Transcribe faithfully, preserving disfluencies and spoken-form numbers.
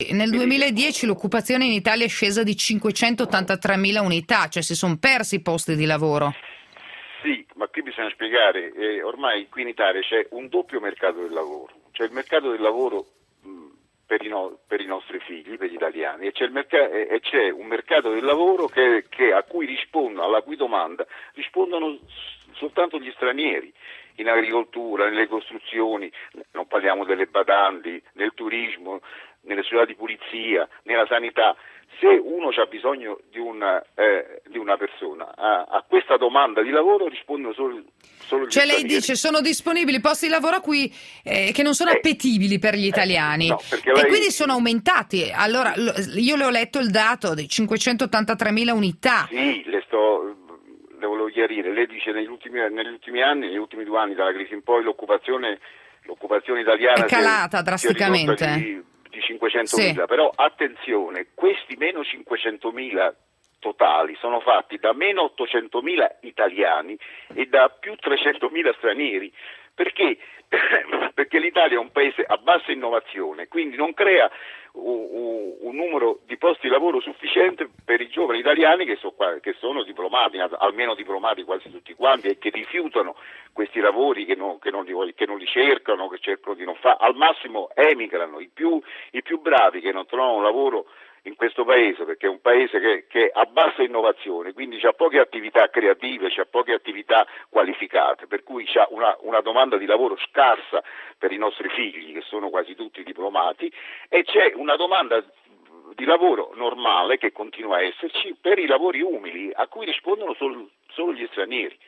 Nel Quindi, duemiladieci l'occupazione in Italia è scesa di cinquecentottantattremila unità, cioè si sono persi i posti di lavoro. sì, ma qui bisogna spiegare, eh, ormai qui in Italia c'è un doppio mercato del lavoro, c'è il mercato del lavoro mh, per, i no- per i nostri figli, per gli italiani, e c'è, il merc- e e c'è un mercato del lavoro che, che a cui rispondono, alla cui domanda rispondono s- soltanto gli stranieri, in agricoltura, nelle costruzioni, non parliamo delle badanti, nel turismo, nelle società di pulizia, nella sanità. Se uno ha bisogno di una, eh, di una persona, a, a questa domanda di lavoro rispondono solo, solo gli Cioè lei stranieri. dice sono disponibili posti di lavoro a cui, eh, che non sono Eh, appetibili per gli eh, italiani no, perché e lei quindi sono aumentati. Allora lo- io le ho letto il dato di cinquecentottantatremila unità. sì, le sto, le volevo chiarire, lei dice negli ultimi, negli ultimi anni, negli ultimi due anni dalla crisi in poi l'occupazione, l'occupazione È italiana si è, calata si è ridotta drasticamente. di, di Sì. cinquecentomila, però attenzione, questi meno cinquecentomila totali sono fatti da meno ottocentomila italiani e da più trecentomila stranieri. Perché? Perché l'Italia è un paese a bassa innovazione, quindi non crea un, un, un numero di posti di lavoro sufficiente per i giovani italiani che, so qua, che sono diplomati, almeno diplomati quasi tutti quanti, e che rifiutano questi lavori, che non, che non, li, che non li cercano, che cercano di non fare, al massimo emigrano. I più, i più bravi che non trovano un lavoro in questo paese, perché è un paese che, che ha bassa innovazione, quindi c'ha poche attività creative, c'ha poche attività qualificate, per cui c'ha una, una domanda di lavoro scarsa per i nostri figli, che sono quasi tutti diplomati, e c'è una domanda di lavoro normale, che continua a esserci, per i lavori umili, a cui rispondono solo, solo gli stranieri.